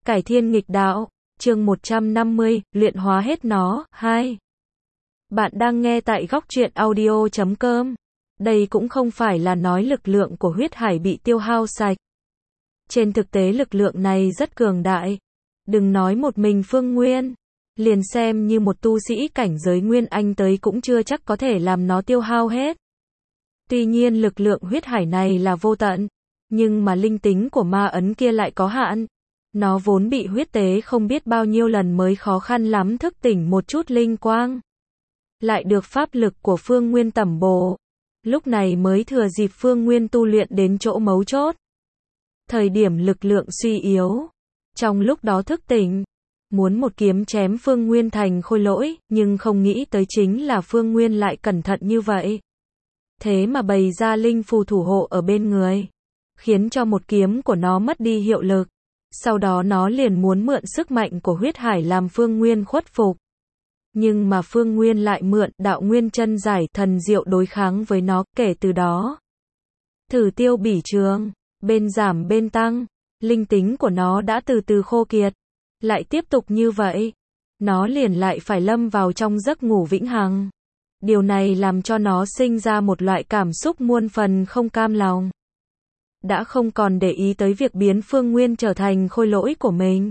Cải thiên nghịch đạo, chương 150, luyện hóa hết nó, 2. Bạn đang nghe tại góc truyện audio.com. Đây cũng không phải là nói lực lượng của huyết hải bị tiêu hao sạch. Trên thực tế lực lượng này rất cường đại. Đừng nói một mình Phương Nguyên, liền xem như một tu sĩ cảnh giới Nguyên Anh tới cũng chưa chắc có thể làm nó tiêu hao hết. Tuy nhiên lực lượng huyết hải này là vô tận, nhưng mà linh tính của ma ấn kia lại có hạn. Nó vốn bị huyết tế không biết bao nhiêu lần mới khó khăn lắm thức tỉnh một chút linh quang. Lại được pháp lực của Phương Nguyên tẩm bổ. Lúc này mới thừa dịp Phương Nguyên tu luyện đến chỗ mấu chốt. Thời điểm lực lượng suy yếu. Trong lúc đó thức tỉnh. Muốn một kiếm chém Phương Nguyên thành khôi lỗi, nhưng không nghĩ tới chính là Phương Nguyên lại cẩn thận như vậy. Thế mà bày ra linh phù thủ hộ ở bên người. Khiến cho một kiếm của nó mất đi hiệu lực. Sau đó nó liền muốn mượn sức mạnh của huyết hải làm Phương Nguyên khuất phục. Nhưng mà Phương Nguyên lại mượn đạo nguyên chân giải thần diệu đối kháng với nó, kể từ đó. Thử tiêu bỉ trường, bên giảm bên tăng, linh tính của nó đã từ từ khô kiệt. Lại tiếp tục như vậy, nó liền lại phải lâm vào trong giấc ngủ vĩnh hằng. Điều này làm cho nó sinh ra một loại cảm xúc muôn phần không cam lòng. Đã không còn để ý tới việc biến Phương Nguyên trở thành khôi lỗi của mình,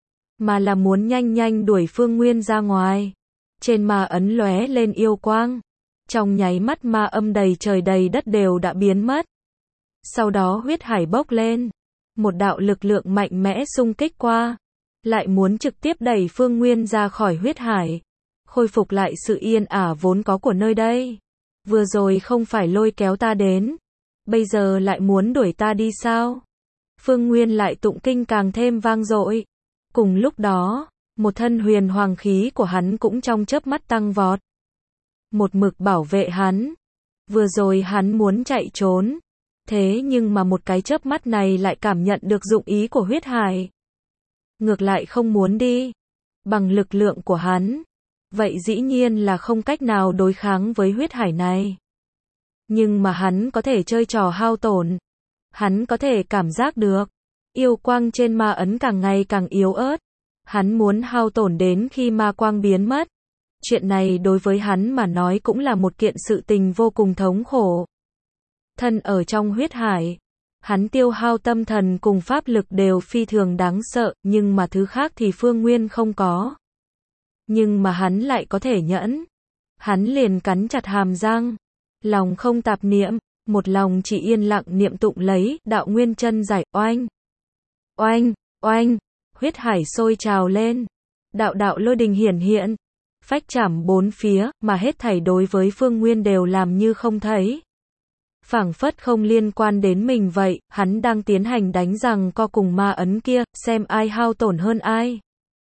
mà là muốn nhanh nhanh đuổi Phương Nguyên ra ngoài. Trên ma ấn lóe lên yêu quang. Trong nháy mắt ma âm đầy trời đầy đất đều đã biến mất. Sau đó huyết hải bốc lên. Một đạo lực lượng mạnh mẽ xung kích qua. Lại muốn trực tiếp đẩy Phương Nguyên ra khỏi huyết hải. Khôi phục lại sự yên ả vốn có của nơi đây. Vừa rồi không phải lôi kéo ta đến. Bây giờ lại muốn đuổi ta đi sao? Phương Nguyên lại tụng kinh càng thêm vang dội. Cùng lúc đó, một thân huyền hoàng khí của hắn cũng trong chớp mắt tăng vọt. Một mực bảo vệ hắn. Vừa rồi hắn muốn chạy trốn. Thế nhưng mà một cái chớp mắt này lại cảm nhận được dụng ý của huyết hải. Ngược lại không muốn đi. Bằng lực lượng của hắn. Vậy dĩ nhiên là không cách nào đối kháng với huyết hải này. Nhưng mà hắn có thể chơi trò hao tổn. Hắn có thể cảm giác được. Yêu quang trên ma ấn càng ngày càng yếu ớt. Hắn muốn hao tổn đến khi ma quang biến mất. Chuyện này đối với hắn mà nói cũng là một kiện sự tình vô cùng thống khổ. Thân ở trong huyết hải. Hắn tiêu hao tâm thần cùng pháp lực đều phi thường đáng sợ, nhưng mà thứ khác thì Phương Nguyên không có. Nhưng mà hắn lại có thể nhẫn. Hắn liền cắn chặt hàm răng. Lòng không tạp niệm, một lòng chỉ yên lặng niệm tụng lấy, đạo nguyên chân giải, oanh. Oanh, oanh, huyết hải sôi trào lên. Đạo đạo lôi đình hiển hiện. Phách chảm bốn phía, mà hết thảy đối với Phương Nguyên đều làm như không thấy. Phảng phất không liên quan đến mình vậy, hắn đang tiến hành đánh giằng co cùng ma ấn kia, xem ai hao tổn hơn ai.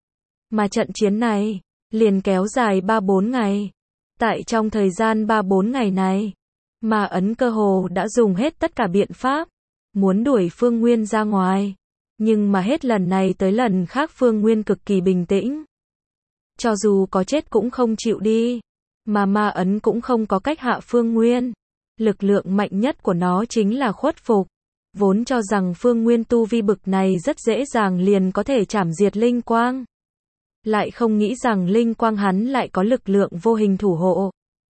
Mà trận chiến này, liền kéo dài 3-4 ngày. Tại trong thời gian 3-4 ngày này, ma ấn cơ hồ đã dùng hết tất cả biện pháp, muốn đuổi Phương Nguyên ra ngoài. Nhưng mà hết lần này tới lần khác Phương Nguyên cực kỳ bình tĩnh. Cho dù có chết cũng không chịu đi, mà ma ấn cũng không có cách hạ Phương Nguyên. Lực lượng mạnh nhất của nó chính là khuất phục. Vốn cho rằng Phương Nguyên tu vi bực này rất dễ dàng liền có thể chảm diệt linh quang. Lại không nghĩ rằng linh quang hắn lại có lực lượng vô hình thủ hộ.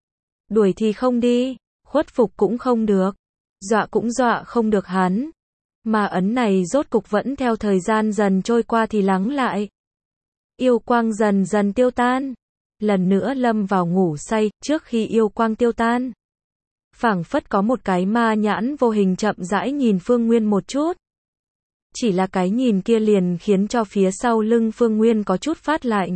Đuổi thì không đi, khuất phục cũng không được, dọa cũng dọa không được hắn. Mà ấn này rốt cục vẫn theo thời gian dần trôi qua thì lắng lại. Yêu quang dần dần tiêu tan. Lần nữa lâm vào ngủ say, trước khi yêu quang tiêu tan. Phảng phất có một cái ma nhãn vô hình chậm rãi nhìn Phương Nguyên một chút. Chỉ là cái nhìn kia liền khiến cho phía sau lưng Phương Nguyên có chút phát lạnh.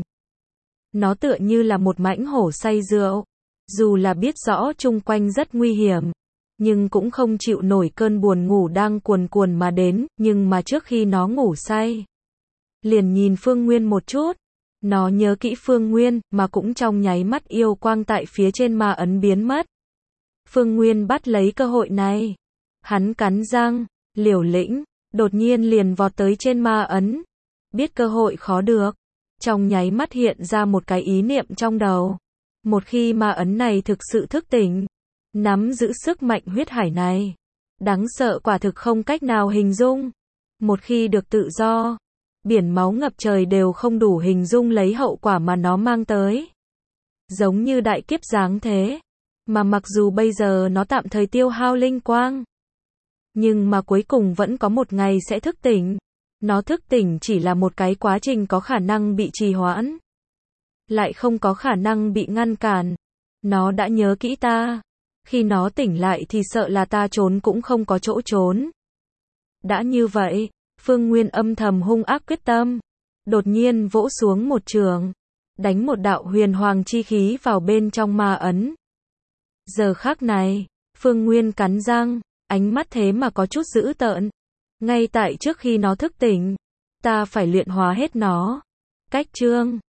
Nó tựa như là một mãnh hổ say rượu. Dù là biết rõ chung quanh rất nguy hiểm, nhưng cũng không chịu nổi cơn buồn ngủ đang cuồn cuộn mà đến, nhưng mà trước khi nó ngủ say, liền nhìn Phương Nguyên một chút. Nó nhớ kỹ Phương Nguyên, mà cũng trong nháy mắt yêu quang tại phía trên ma ấn biến mất. Phương Nguyên bắt lấy cơ hội này. Hắn cắn răng, liều lĩnh, đột nhiên liền vọt tới trên ma ấn. Biết cơ hội khó được. Trong nháy mắt hiện ra một cái ý niệm trong đầu. Một khi ma ấn này thực sự thức tỉnh, nắm giữ sức mạnh huyết hải này, đáng sợ quả thực không cách nào hình dung. Một khi được tự do, biển máu ngập trời đều không đủ hình dung lấy hậu quả mà nó mang tới. Giống như đại kiếp giáng thế. Mà mặc dù bây giờ nó tạm thời tiêu hao linh quang, nhưng mà cuối cùng vẫn có một ngày sẽ thức tỉnh. Nó thức tỉnh chỉ là một cái quá trình có khả năng bị trì hoãn, lại không có khả năng bị ngăn cản. Nó đã nhớ kỹ ta. Khi nó tỉnh lại thì sợ là ta trốn cũng không có chỗ trốn. Đã như vậy, Phương Nguyên âm thầm hung ác quyết tâm. Đột nhiên vỗ xuống một trường, đánh một đạo huyền hoàng chi khí vào bên trong ma ấn. Giờ khắc này, Phương Nguyên cắn răng, ánh mắt thế mà có chút dữ tợn. Ngay tại trước khi nó thức tỉnh, ta phải luyện hóa hết nó. Cách chương